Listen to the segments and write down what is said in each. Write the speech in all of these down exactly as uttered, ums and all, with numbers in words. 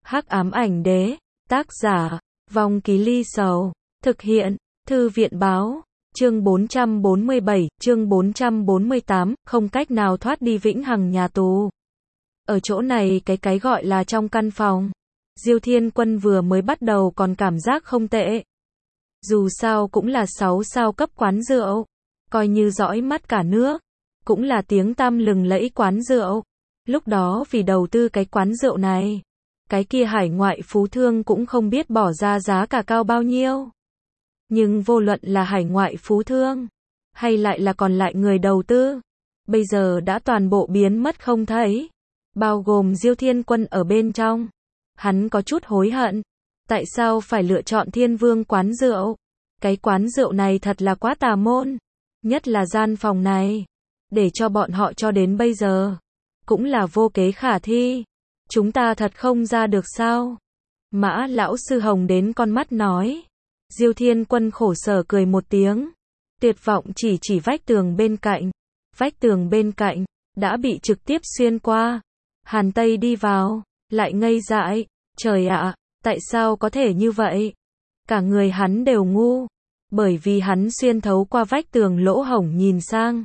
Hắc ám ảnh đế, tác giả, Vong Ký Ly Sầu, thực hiện, Thư viện báo, chương bốn trăm bốn mươi bảy, chương bốn trăm bốn mươi tám, không cách nào thoát đi vĩnh hằng nhà tù. Ở chỗ này cái cái gọi là trong căn phòng, Diêu Thiên Quân vừa mới bắt đầu còn cảm giác không tệ. Dù sao cũng là sáu sao cấp quán rượu, coi như dõi mắt cả nước, cũng là tiếng tăm lừng lẫy quán rượu. Lúc đó vì đầu tư cái quán rượu này, cái kia hải ngoại phú thương cũng không biết bỏ ra giá cả cao bao nhiêu. Nhưng vô luận là hải ngoại phú thương, hay lại là còn lại người đầu tư, bây giờ đã toàn bộ biến mất không thấy, bao gồm Diêu Thiên Quân ở bên trong. Hắn có chút hối hận, tại sao phải lựa chọn Thiên Vương quán rượu? Cái quán rượu này thật là quá tà môn, nhất là gian phòng này, để cho bọn họ cho đến bây giờ, cũng là vô kế khả thi. Chúng ta thật không ra được sao? Mã lão sư hồng đến con mắt nói. Diêu Thiên Quân khổ sở cười một tiếng, tuyệt vọng chỉ chỉ vách tường bên cạnh. Vách tường bên cạnh đã bị trực tiếp xuyên qua. Hàn Tây đi vào, lại ngây dại, trời ạ, tại sao có thể như vậy? Cả người hắn đều ngu, bởi vì hắn xuyên thấu qua vách tường lỗ hổng nhìn sang,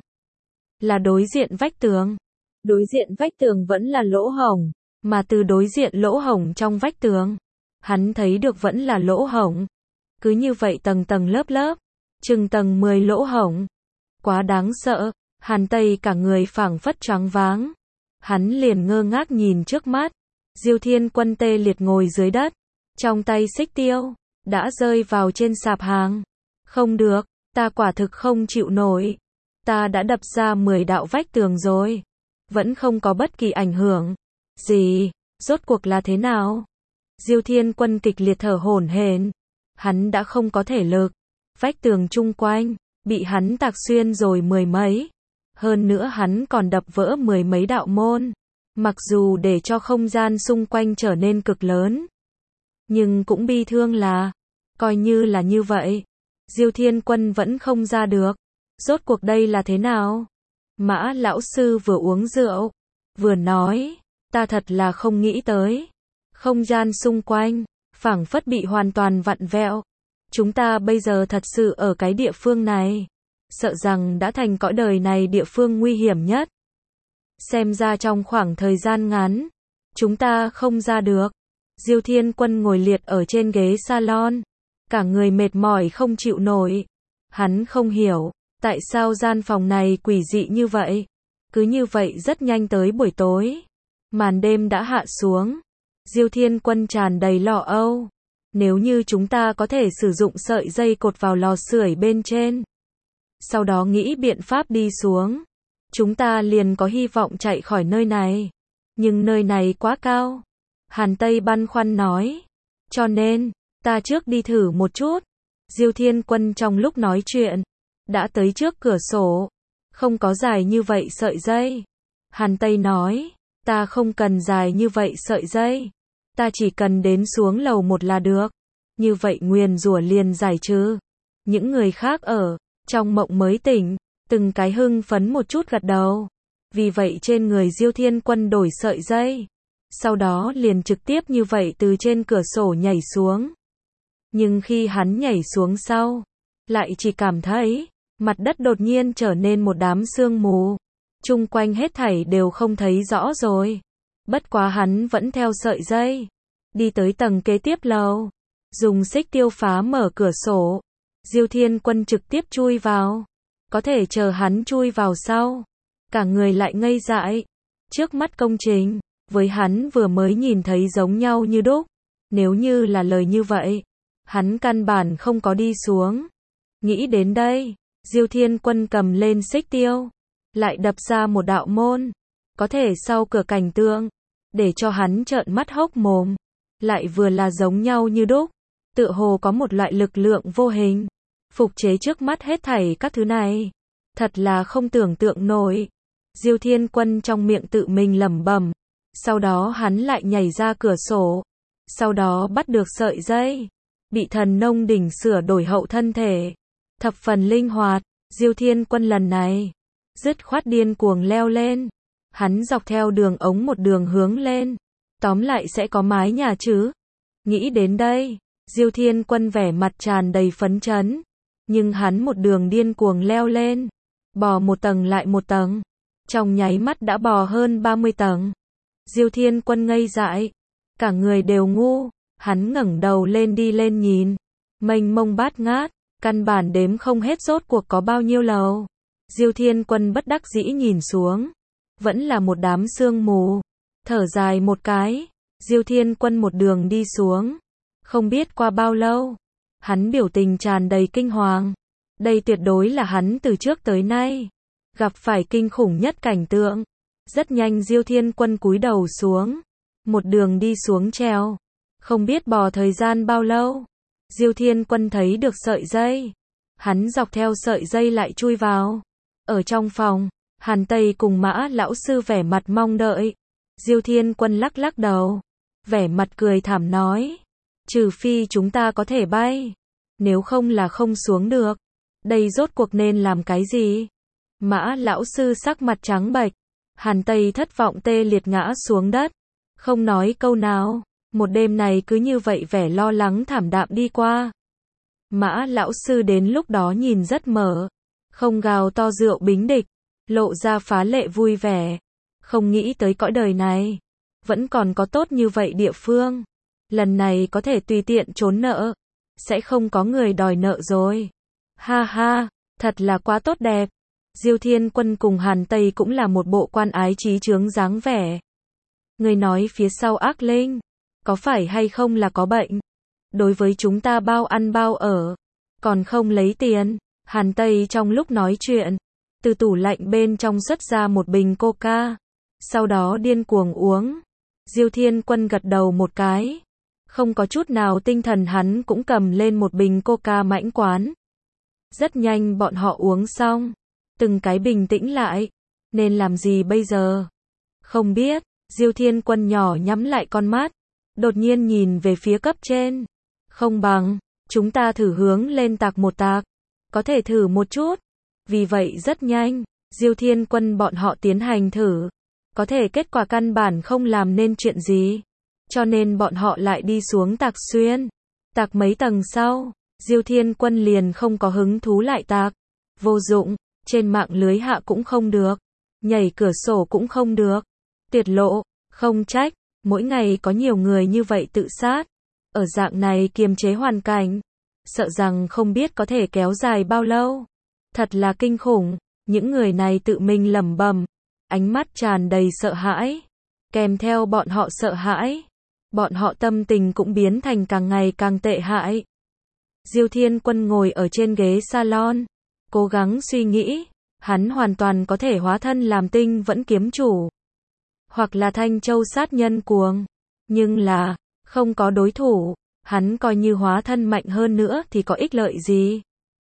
là đối diện vách tường. Đối diện vách tường vẫn là lỗ hổng, mà từ đối diện lỗ hổng trong vách tường, hắn thấy được vẫn là lỗ hổng. Cứ như vậy tầng tầng lớp lớp, chừng tầng mười lỗ hổng. Quá đáng sợ, Hàn Tây cả người phảng phất choáng váng. Hắn liền ngơ ngác nhìn trước mắt. Diêu Thiên Quân tê liệt ngồi dưới đất, trong tay xích tiêu đã rơi vào trên sạp hàng. Không được, ta quả thực không chịu nổi. Ta đã đập ra mười đạo vách tường rồi, vẫn không có bất kỳ ảnh hưởng gì, rốt cuộc là thế nào? Diêu Thiên Quân kịch liệt thở hổn hển, hắn đã không có thể lực, vách tường chung quanh bị hắn tạc xuyên rồi mười mấy, hơn nữa hắn còn đập vỡ mười mấy đạo môn. Mặc dù để cho không gian xung quanh trở nên cực lớn, nhưng cũng bi thương là, coi như là như vậy, Diêu Thiên Quân vẫn không ra được. Rốt cuộc đây là thế nào? Mã lão sư vừa uống rượu, vừa nói, ta thật là không nghĩ tới. Không gian xung quanh, phảng phất bị hoàn toàn vặn vẹo. Chúng ta bây giờ thật sự ở cái địa phương này, sợ rằng đã thành cõi đời này địa phương nguy hiểm nhất. Xem ra trong khoảng thời gian ngắn, chúng ta không ra được. Diêu Thiên Quân ngồi liệt ở trên ghế salon, cả người mệt mỏi không chịu nổi. Hắn không hiểu, tại sao gian phòng này quỷ dị như vậy. Cứ như vậy rất nhanh tới buổi tối, màn đêm đã hạ xuống. Diêu Thiên Quân tràn đầy lo âu. Nếu như chúng ta có thể sử dụng sợi dây cột vào lò sưởi bên trên, sau đó nghĩ biện pháp đi xuống, chúng ta liền có hy vọng chạy khỏi nơi này. Nhưng nơi này quá cao. Hàn Tây băn khoăn nói. Cho nên, ta trước đi thử một chút. Diêu Thiên Quân trong lúc nói chuyện, đã tới trước cửa sổ. Không có dài như vậy sợi dây. Hàn Tây nói, ta không cần dài như vậy sợi dây. Ta chỉ cần đến xuống lầu một là được. Như vậy nguyền rủa liền giải trừ. Những người khác ở trong mộng mới tỉnh, từng cái hưng phấn một chút gật đầu. Vì vậy trên người Diêu Thiên Quân đổi sợi dây, sau đó liền trực tiếp như vậy từ trên cửa sổ nhảy xuống. Nhưng khi hắn nhảy xuống sau, lại chỉ cảm thấy mặt đất đột nhiên trở nên một đám sương mù, chung quanh hết thảy đều không thấy rõ rồi. Bất quá hắn vẫn theo sợi dây, đi tới tầng kế tiếp lầu, dùng xích tiêu phá mở cửa sổ. Diêu Thiên Quân trực tiếp chui vào. Có thể chờ hắn chui vào sau, cả người lại ngây dại. Trước mắt công trình, với hắn vừa mới nhìn thấy giống nhau như đúc. Nếu như là lời như vậy, hắn căn bản không có đi xuống. Nghĩ đến đây, Diêu Thiên Quân cầm lên xích tiêu, lại đập ra một đạo môn. Có thể sau cửa cảnh tượng, để cho hắn trợn mắt hốc mồm, lại vừa là giống nhau như đúc. Tựa hồ có một loại lực lượng vô hình phục chế trước mắt hết thảy các thứ này. Thật là không tưởng tượng nổi. Diêu Thiên Quân trong miệng tự mình lẩm bẩm. Sau đó hắn lại nhảy ra cửa sổ. Sau đó bắt được sợi dây. Bị thần nông đỉnh sửa đổi hậu thân thể. Thập phần linh hoạt. Diêu Thiên Quân lần này dứt khoát điên cuồng leo lên. Hắn dọc theo đường ống một đường hướng lên. tóm lại sẽ có mái nhà chứ. Nghĩ đến đây, Diêu Thiên Quân vẻ mặt tràn đầy phấn chấn, nhưng hắn một đường điên cuồng leo lên, bò một tầng lại một tầng, trong nháy mắt đã bò hơn ba mươi tầng. Diêu Thiên Quân ngây dại, cả người đều ngu, hắn ngẩng đầu lên đi lên nhìn, mênh mông bát ngát, căn bản đếm không hết rốt cuộc có bao nhiêu lầu. Diêu Thiên Quân bất đắc dĩ nhìn xuống, vẫn là một đám sương mù, thở dài một cái, Diêu Thiên Quân một đường đi xuống, không biết qua bao lâu, hắn biểu tình tràn đầy kinh hoàng, đây tuyệt đối là hắn từ trước tới nay gặp phải kinh khủng nhất cảnh tượng. Rất nhanh Diêu Thiên Quân cúi đầu xuống, một đường đi xuống treo, không biết bò thời gian bao lâu, Diêu Thiên Quân thấy được sợi dây, hắn dọc theo sợi dây lại chui vào. Ở trong phòng, Hàn Tây cùng Mã lão sư vẻ mặt mong đợi. Diêu Thiên Quân lắc lắc đầu, vẻ mặt cười thảm nói, trừ phi chúng ta có thể bay, nếu không là không xuống được. Đây rốt cuộc nên làm cái gì? Mã lão sư sắc mặt trắng bệch, Hàn Tây thất vọng tê liệt ngã xuống đất, không nói câu nào. Một đêm này cứ như vậy vẻ lo lắng thảm đạm đi qua. Mã lão sư đến lúc đó nhìn rất mở, không gào to rượu bính địch, lộ ra phá lệ vui vẻ, không nghĩ tới cõi đời này vẫn còn có tốt như vậy địa phương, lần này có thể tùy tiện trốn nợ, sẽ không có người đòi nợ rồi. Ha ha, thật là quá tốt đẹp. Diêu Thiên Quân cùng Hàn Tây cũng là một bộ quan ái trí chướng dáng vẻ. Người nói phía sau ác linh, có phải hay không là có bệnh? Đối với chúng ta bao ăn bao ở, còn không lấy tiền. Hàn Tây trong lúc nói chuyện, từ tủ lạnh bên trong xuất ra một bình coca, sau đó điên cuồng uống. Diêu Thiên Quân gật đầu một cái, không có chút nào tinh thần hắn cũng cầm lên một bình coca mãnh quán. Rất nhanh bọn họ uống xong, từng cái bình tĩnh lại, nên làm gì bây giờ? Không biết. Diêu Thiên Quân nhỏ nhắm lại con mắt, đột nhiên nhìn về phía cấp trên. Không bằng, chúng ta thử hướng lên tạc một tạc, có thể thử một chút. Vì vậy rất nhanh, Diêu Thiên Quân bọn họ tiến hành thử, có thể kết quả căn bản không làm nên chuyện gì, cho nên bọn họ lại đi xuống tạc xuyên. Tạc mấy tầng sau, Diêu Thiên Quân liền không có hứng thú lại tạc, vô dụng, trên mạng lưới hạ cũng không được, nhảy cửa sổ cũng không được, tuyệt lộ, không trách, mỗi ngày có nhiều người như vậy tự sát, ở dạng này kiềm chế hoàn cảnh, sợ rằng không biết có thể kéo dài bao lâu. Thật là kinh khủng, những người này tự mình lẩm bẩm, ánh mắt tràn đầy sợ hãi, kèm theo bọn họ sợ hãi, bọn họ tâm tình cũng biến thành càng ngày càng tệ hại. Diêu Thiên Quân ngồi ở trên ghế salon, cố gắng suy nghĩ, hắn hoàn toàn có thể hóa thân làm Tinh Vẫn kiếm chủ, hoặc là Thanh Châu sát nhân cuồng, nhưng là, không có đối thủ, hắn coi như hóa thân mạnh hơn nữa thì có ích lợi gì.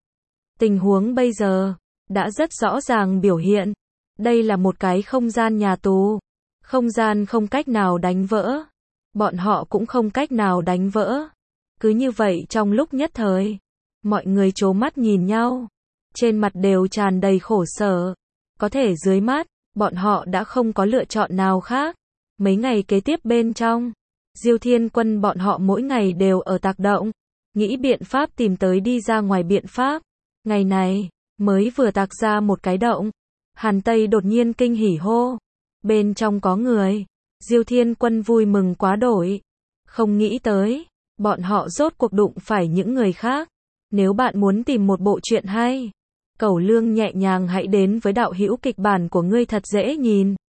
Tình huống bây giờ, đã rất rõ ràng biểu hiện, đây là một cái không gian nhà tù, không gian không cách nào đánh vỡ, bọn họ cũng không cách nào đánh vỡ. Cứ như vậy trong lúc nhất thời, mọi người trố mắt nhìn nhau, trên mặt đều tràn đầy khổ sở, có thể dưới mắt, bọn họ đã không có lựa chọn nào khác. Mấy ngày kế tiếp bên trong, Diêu Thiên Quân bọn họ mỗi ngày đều ở tạc động, nghĩ biện pháp tìm tới đi ra ngoài biện pháp. Ngày này, mới vừa tạc ra một cái động, Hàn Tây đột nhiên kinh hỉ hô, bên trong có người. Diêu Thiên Quân vui mừng quá đổi, không nghĩ tới, bọn họ rốt cuộc đụng phải những người khác. Nếu bạn muốn tìm một bộ truyện hay, Cẩu Lương nhẹ nhàng hãy đến với đạo hữu kịch bản của ngươi thật dễ nhìn.